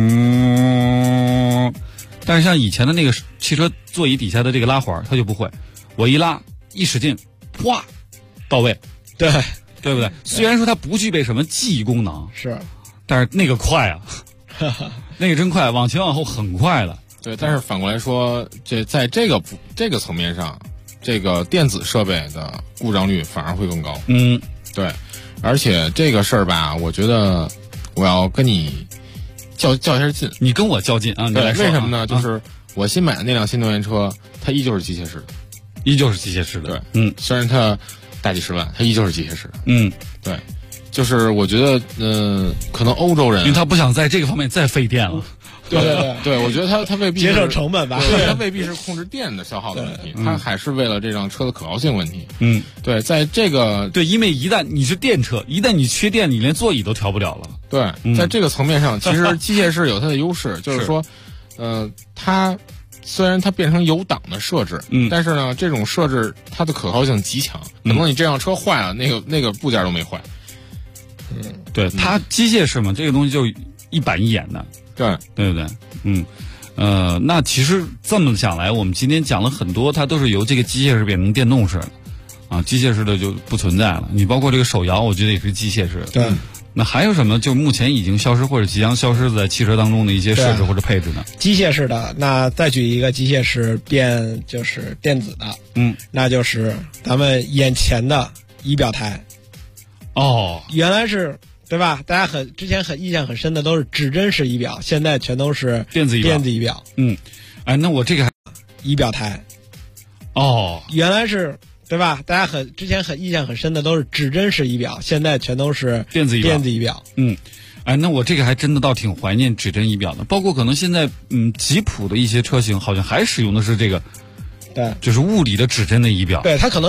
但是像以前的那个汽车座椅底下的这个拉环，它就不会，我一拉一使劲，哗。到位， 对不对？虽然说它不具备什么记忆功能， 是， 但是那个快啊，那个真快，往前往后很快的。 对，但是反过来说，在这个层面上，这个电子设备的故障率反而会更高。对，而且这个事儿吧，我觉得我要跟你较一下劲。 你跟我较劲啊？ 对，为什么呢？就是我新买的那辆新能源车，它依旧是机械式的。 对， 虽然它大几十万，它依旧是机械式的。对，就是我觉得，可能欧洲人， 因为他不想在这个方面再费电了。 对，我觉得他未必节省成本吧， 对，他未必是控制电的消耗的问题，他还是为了这辆车的可靠性问题。对，在这个因为一旦你是电车，一旦你缺电，你连座椅都调不了了。 对，在这个层面上，其实机械式有它的优势，就是说，它。虽然它变成有档的设置，但是呢，这种设置它的可靠性极强，可能你这辆车坏了，那个部件都没坏。 对，它机械式嘛，这个东西就一板一眼的，对不对？那其实这么想来，我们今天讲了很多，它都是由这个机械式变成电动式的，啊，机械式的就不存在了。你包括这个手摇，我觉得也是机械式的。 对。 那还有什么就目前已经消失或者即将消失在汽车当中的一些设置或者配置呢？ 机械式的，那再举一个机械式就是电子的，那就是咱们眼前的仪表台。原来是对吧？大家之前印象很深的都是指针式仪表，现在全都是电子仪表。 那我这个仪表台。原来是。对吧？大家之前印象很深的都是指针式仪表，现在全都是电子仪表。 那我这个还真的倒挺怀念指针仪表的，包括可能现在吉普的一些车型好像还使用的是这个， 对， 就是物理的指针的仪表。 对，它可能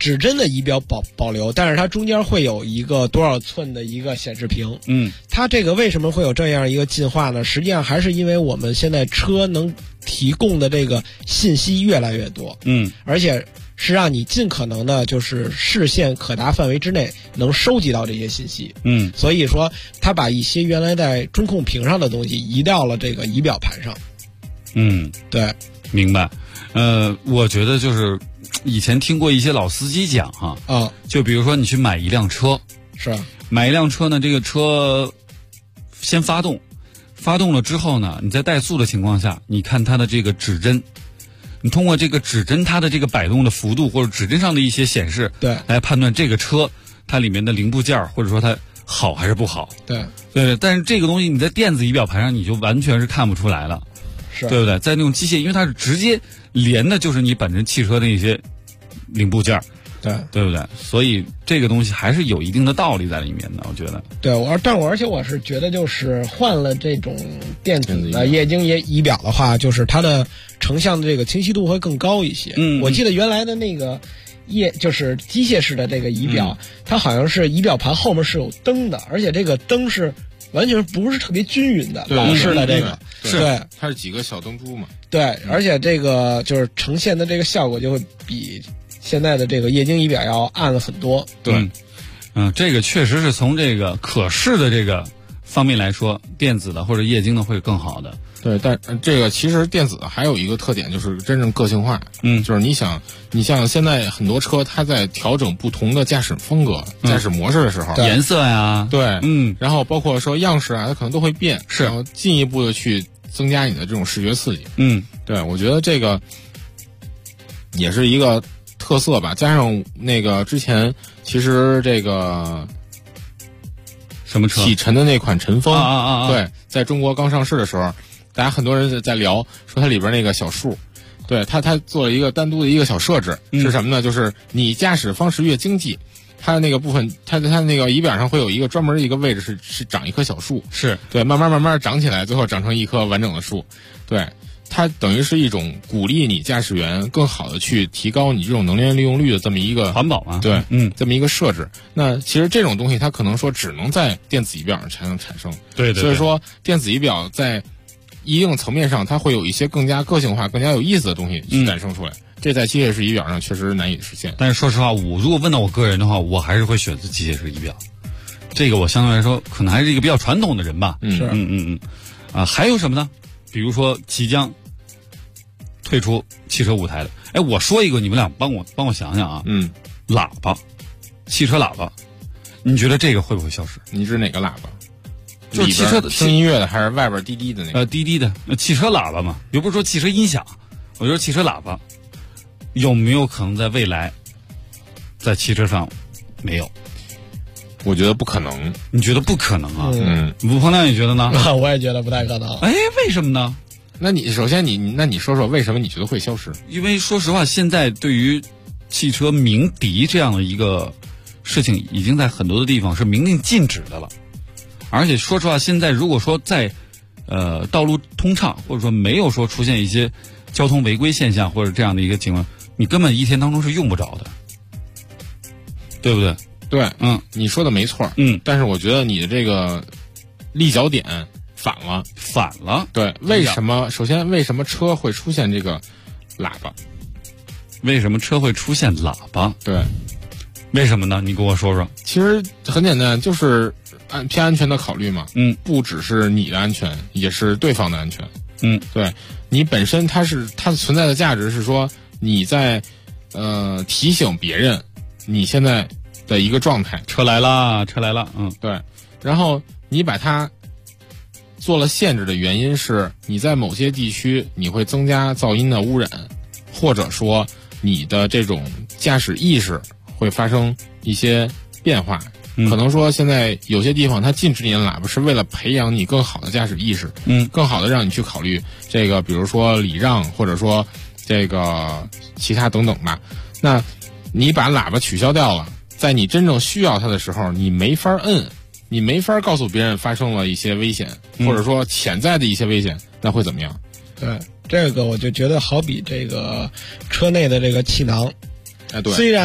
指针的仪表保留，但是它中间会有一个多少寸的一个显示屏。它这个为什么会有这样一个进化呢？实际上还是因为我们现在车能提供的这个信息越来越多，而且是让你尽可能的就是视线可达范围之内能收集到这些信息。所以说它把一些原来在中控屏上的东西移到了这个仪表盘上。对， 明白。我觉得就是以前听过一些老司机讲哈，就比如说你去买一辆车， 是买一辆车呢，这个车先发动了之后呢，你在怠速的情况下，你看它的这个指针，你通过这个指针它的这个摆动的幅度或者指针上的一些显示， 对， 来判断这个车它里面的零部件或者说它好还是不好。 对， 但是这个东西你在电子仪表盘上你就完全是看不出来了， 是对不对？在那种机械，因为它是直接连的就是你本身汽车的一些零部件，对不对？所以这个东西还是有一定的道理在里面的，我觉得。 对，而且我是觉得，就是换了这种电子的液晶仪表的话，就是它的成像的这个清晰度会更高一些。我记得原来的那个就是机械式的这个仪表，它好像是仪表盘后面是有灯的，而且这个灯是完全不是特别均匀的，老式的这个对，它是几个小灯珠嘛。 对，而且这个就是呈现的这个效果就会比现在的这个液晶仪表要暗了很多。 对，这个确实是从这个可视的这个方面来说，电子的或者液晶的会更好的。 对，但这个其实电子还有一个特点就是真正个性化。就是你像现在很多车，它在调整不同的驾驶风格、驾驶模式的时候， 颜色呀， 对，然后包括说样式啊，它可能都会变，然后进一步的去增加你的这种视觉刺激。对，我觉得这个也是一个特色吧。加上那个之前其实这个什么车启辰的那款晨风对， 在中国刚上市的时候，大家很多人在聊说它里边那个小数，对，它做了一个单独的一个小设置，是什么呢？就是你驾驶方式越经济，它那个部分，它那个仪表上会有一个专门的一个位置是长一棵小树， 是对，慢慢长起来，最后长成一棵完整的树。对，它等于是一种鼓励你驾驶员更好的去提高你这种能源利用率的这么一个环保嘛。 对，这么一个设置。那其实这种东西它可能说只能在电子仪表上才能产生。 对， 所以说电子仪表在一定层面上，它会有一些更加个性化、更加有意思的东西去诞生出来。这在机械式仪表上确实难以实现。 但是说实话，我如果问到我个人的话，我还是会选择机械式仪表。这个我相对来说可能还是一个比较传统的人吧。还有什么呢？比如说即将退出汽车舞台的，我说一个，你们俩帮我想想啊。喇叭，汽车喇叭，你觉得这个会不会消失？ 你指哪个喇叭？ 就是汽车的听音乐的，还是外边滴滴的那个？ 滴滴的汽车喇叭嘛，又不是说汽车音响，我觉得汽车喇叭有没有可能在未来在汽车上没有？ 我觉得不可能。 你觉得不可能啊？吴鹏亮，你觉得呢？ 我也觉得不太可能。 为什么呢？ 那你首先你说说为什么你觉得会消失？ 因为说实话，现在对于汽车鸣笛这样的一个事情，已经在很多的地方是明令禁止的了。而且说实话，现在如果说在道路通畅，或者说没有说出现一些交通违规现象或者这样的一个情况，你根本一天当中是用不着的，对不对？ 对，你说的没错，但是我觉得你的这个立脚点反了。对，为什么？首先，为什么车会出现这个喇叭？ 为什么车会出现喇叭？ 对， 为什么呢？你跟我说说。 其实很简单，就是偏安全的考虑嘛。不只是你的安全，也是对方的安全。对，你本身它存在的价值是说你在提醒别人你现在的一个状态， 车来了。 对，然后你把它做了限制的原因是你在某些地区你会增加噪音的污染，或者说你的这种驾驶意识会发生一些变化。可能说现在有些地方它禁止你的喇叭是为了培养你更好的驾驶意识，更好的让你去考虑这个，比如说礼让，或者说这个其他等等吧。那你把喇叭取消掉了，在你真正需要它的时候，你没法摁，你没法告诉别人发生了一些危险，或者说潜在的一些危险，那会怎么样？ 对，这个我就觉得好比这个车内的这个气囊， 对， 虽然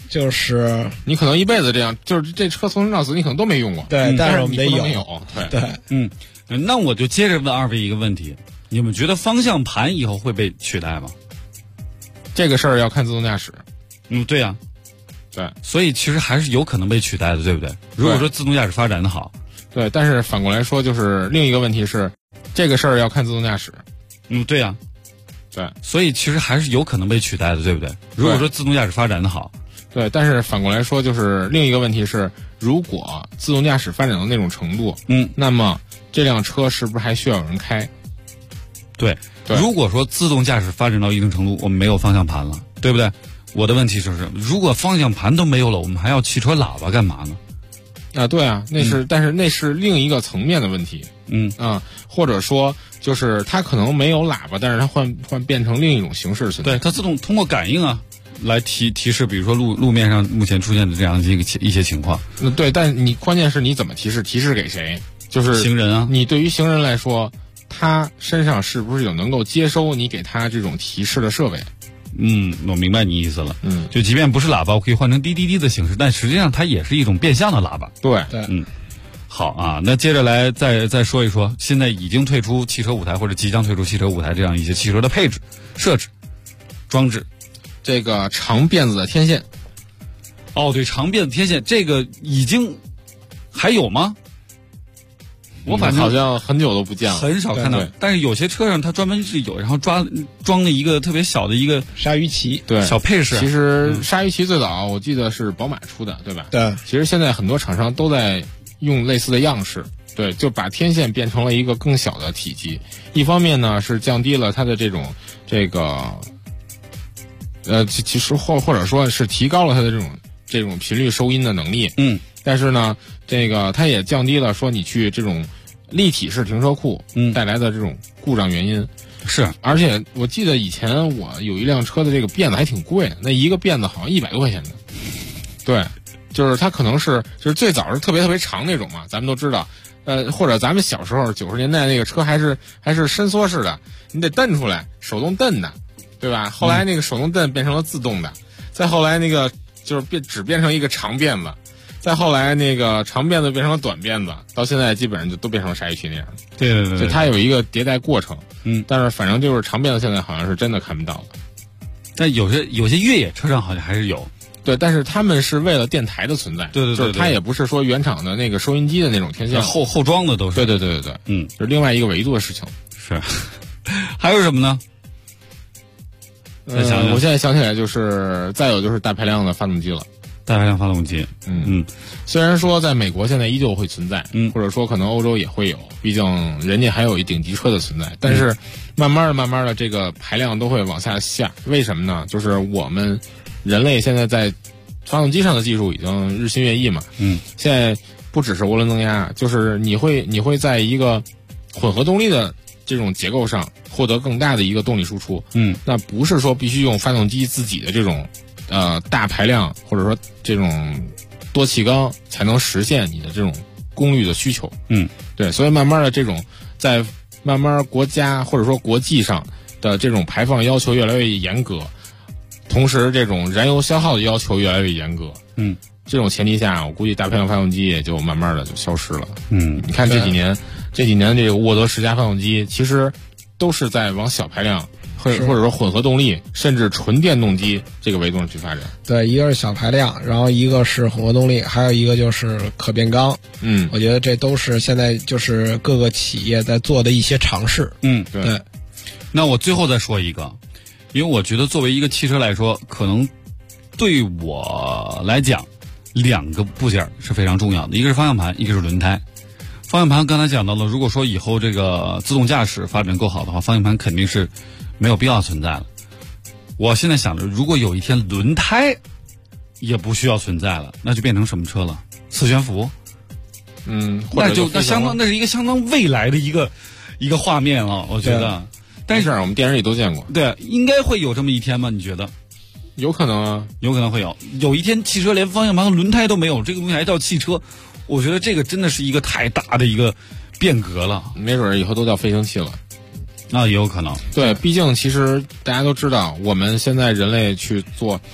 就是你可能一辈子这样，就是这车从生到死你可能都没用过。 对，但是我们得有。 对， 那我就接着问二位一个问题：你们觉得方向盘以后会被取代吗？ 这个事儿要看自动驾驶。 对呀。 对， 所以其实还是有可能被取代的，对不对？如果说自动驾驶发展的好， 对，但是反过来说，就是另一个问题是，这个事儿要看自动驾驶。 对呀。 对， 所以其实还是有可能被取代的，对不对？如果说自动驾驶发展的好， 对，但是反过来说，就是另一个问题是，如果自动驾驶发展到那种程度，那么这辆车是不是还需要有人开？ 对，如果说自动驾驶发展到一定程度，我们没有方向盘了，对不对？我的问题就是，如果方向盘都没有了，我们还要汽车喇叭干嘛呢？ 对啊，那是，但是那是另一个层面的问题。或者说，就是它可能没有喇叭，但是它换变成另一种形式存在。 对，它自动通过感应来提示，比如说路面上目前出现的这样一些情况。 对，但你关键是你怎么提示？提示给谁？就是行人啊。 你对于行人来说，他身上是不是有能够接收你给他这种提示的设备？ 我明白你意思了。就即便不是喇叭，我可以换成滴滴滴的形式，但实际上它也是一种变相的喇叭。 对。 好啊，那接着来再说一说，现在已经退出汽车舞台或者即将退出汽车舞台这样一些汽车的配置、设置、装置。 这个长辫子的天线。 对，长辫子天线这个已经还有吗？我反正好像很久都不见了， 很少看到。但是有些车上它专门是有，然后装了一个特别小的一个鲨鱼鳍， 对， 小配饰。 其实鲨鱼鳍最早我记得是宝马出的，对吧？ 对。 其实现在很多厂商都在用类似的样式，对，就把天线变成了一个更小的体积。一方面呢是降低了它的这个其实或者说是提高了它的这种频率收音的能力。但是呢，这个它也降低了说你去这种立体式停车库带来的这种故障原因。 是， 而且我记得以前我有一辆车的这个辫子还挺贵的，那一个辫子好像100多块钱的。对，就是它可能就是最早是特别特别长那种嘛，咱们都知道。或者咱们小时候90年代那个车还是伸缩式的，你得蹬出来，手动蹬的，对吧？后来那个手动蹬变成了自动的，再后来那个就是只变成一个长辫子。再后来，那个长辫子变成了短辫子，到现在基本上就都变成了鲨鱼鳍那样。 对， 就它有一个迭代过程。但是反正就是长辫子现在好像是真的看不到了。 但有些越野车上好像还是有。 对，但是他们是为了电台的存在。 对， 就是它也不是说原厂的那个收音机的那种天线， 后装的都是。 对，就是另外一个维度的事情。 是。还有什么呢？ 我现在想起来再有就是大排量的发动机了。 大排量发动机， 虽然说在美国现在依旧会存在，或者说可能欧洲也会有，毕竟人家还有一顶级车的存在，但是慢慢的这个排量都会往下。为什么呢？就是我们人类现在在发动机上的技术已经日新月异嘛，现在不只是涡轮增压，就是你会在一个混合动力的这种结构上获得更大的一个动力输出，那不是说必须用发动机自己的这种大排量或者说这种多气缸才能实现你的这种功率的需求。对，所以慢慢的这种在慢慢国家或者说国际上的这种排放要求越来越严格，同时这种燃油消耗的要求越来越严格。这种前提下，我估计大排量发动机也就慢慢的就消失了。你看这几年这个沃德10加发动机其实都是在往小排量或者说混合动力甚至纯电动机这个维度上去发展。 对，一个是小排量，然后一个是混合动力，还有一个就是可变缸。我觉得这都是现在就是各个企业在做的一些尝试。 对。 那我最后再说一个，因为我觉得作为一个汽车来说，可能对我来讲2个部件是非常重要的，一个是方向盘，一个是轮胎。方向盘刚才讲到了，如果说以后这个自动驾驶发展够好的话，方向盘肯定是没有必要存在了。我现在想着，如果有一天轮胎也不需要存在了，那就变成什么车了？四悬浮。那是一个相当未来的一个画面了，我觉得。 但是我们电视里都见过。 对，应该会有这么一天吗？你觉得？ 有可能啊， 有可能会有。有一天汽车连方向盘和轮胎都没有，这个东西还叫汽车？我觉得这个真的是一个太大的一个变革了。 没准以后都叫飞行器了。 那也有可能。 对，毕竟其实大家都知道，我们现在人类去做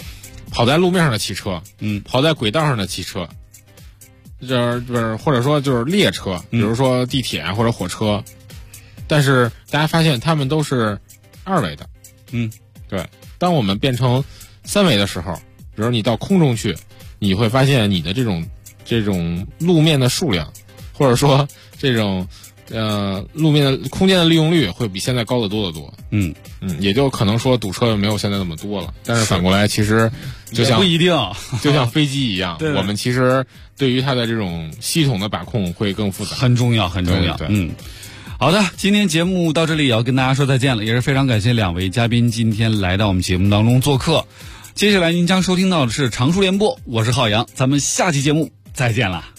跑在路面上的汽车，跑在轨道上的汽车，就是或者说就是列车，比如说地铁或者火车，但是大家发现它们都是2维的，对。当我们变成3维的时候，比如你到空中去，你会发现你的这种路面的数量，或者说这种路面的空间的利用率会比现在高得多得多。也就可能说堵车没有现在那么多了，但是反过来其实就像不一定， 就像飞机一样， 对我们其实对于它的这种系统的把控会更复杂， 很重要，很重要。 对。 好的，今天节目到这里也要跟大家说再见了，也是非常感谢2位嘉宾今天来到我们节目当中做客。接下来您将收听到的是常数联播，我是浩洋，咱们下期节目再见啦。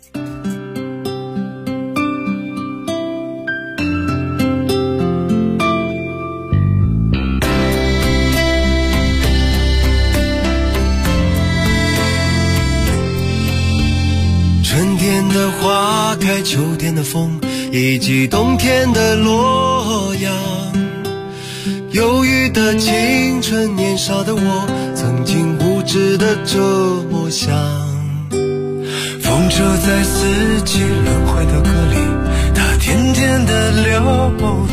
春天的花开，秋天的风，以及冬天的洛阳。忧郁的青春，年少的我，曾经无知的这么想。风车在四季轮回的歌里，它甜甜的流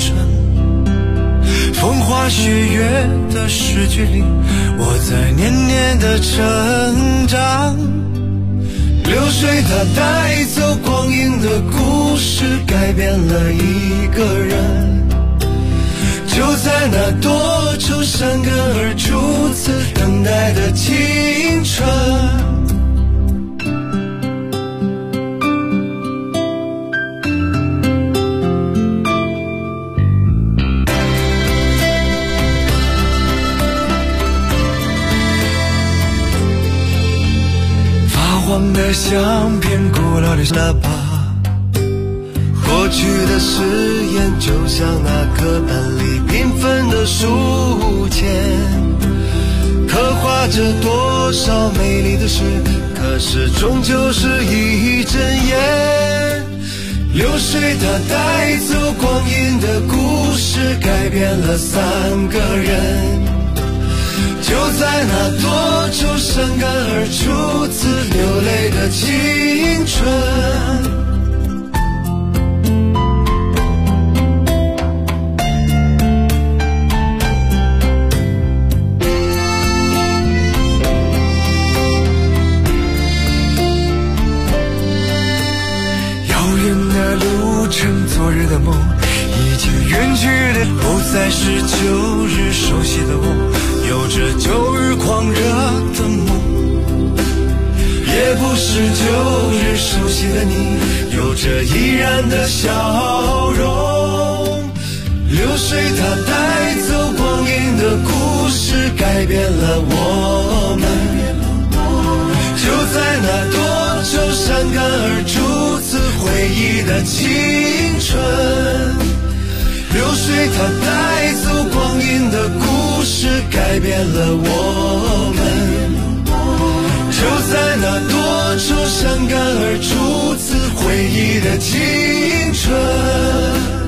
转。风花雪月的诗句里，我在年年的成长。流水它带走光阴的故事，改变了一个人。就在那多愁善感而初次等待的青春。黄的相片，古老的喇叭，过去的誓言就像那课本里缤纷的书签，刻画着多少美丽的事，可是终究是一阵烟。流水它带走光阴的故事，改变了3个人。就在那多愁善感而初次流泪的青春。遥远的路程，昨日的梦已经远去的，不再是旧日熟悉的我，有着旧日狂热的梦，也不是旧日熟悉的你，有着依然的笑容。流水它带走光阴的故事，改变了我们。就在那多愁善感而初次回忆的青春。流水它带走光阴的故事，改变了我们。就在那多愁善感而初次回忆的青春。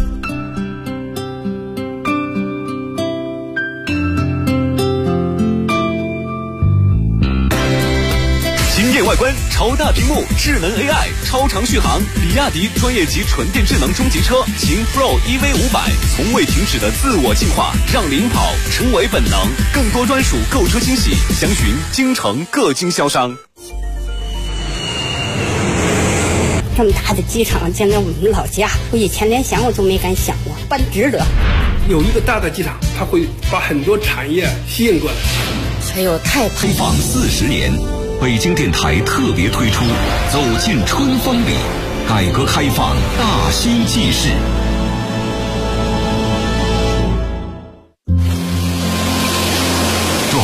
外观超大屏幕，智能 AI， 超长续航，比亚迪专业级纯电智能中级车秦 Pro EV500， 从未停止的自我进化，让领跑成为本能。更多专属购车惊喜，详询京城各经销商。 这么大的机场建在我们老家，我以前连想我都没敢想过，办值得。 有一个大的机场，它会把很多产业吸引过来。 哎呦，太开放40年。北京电台特别推出《走进春风里》，改革开放大新纪事。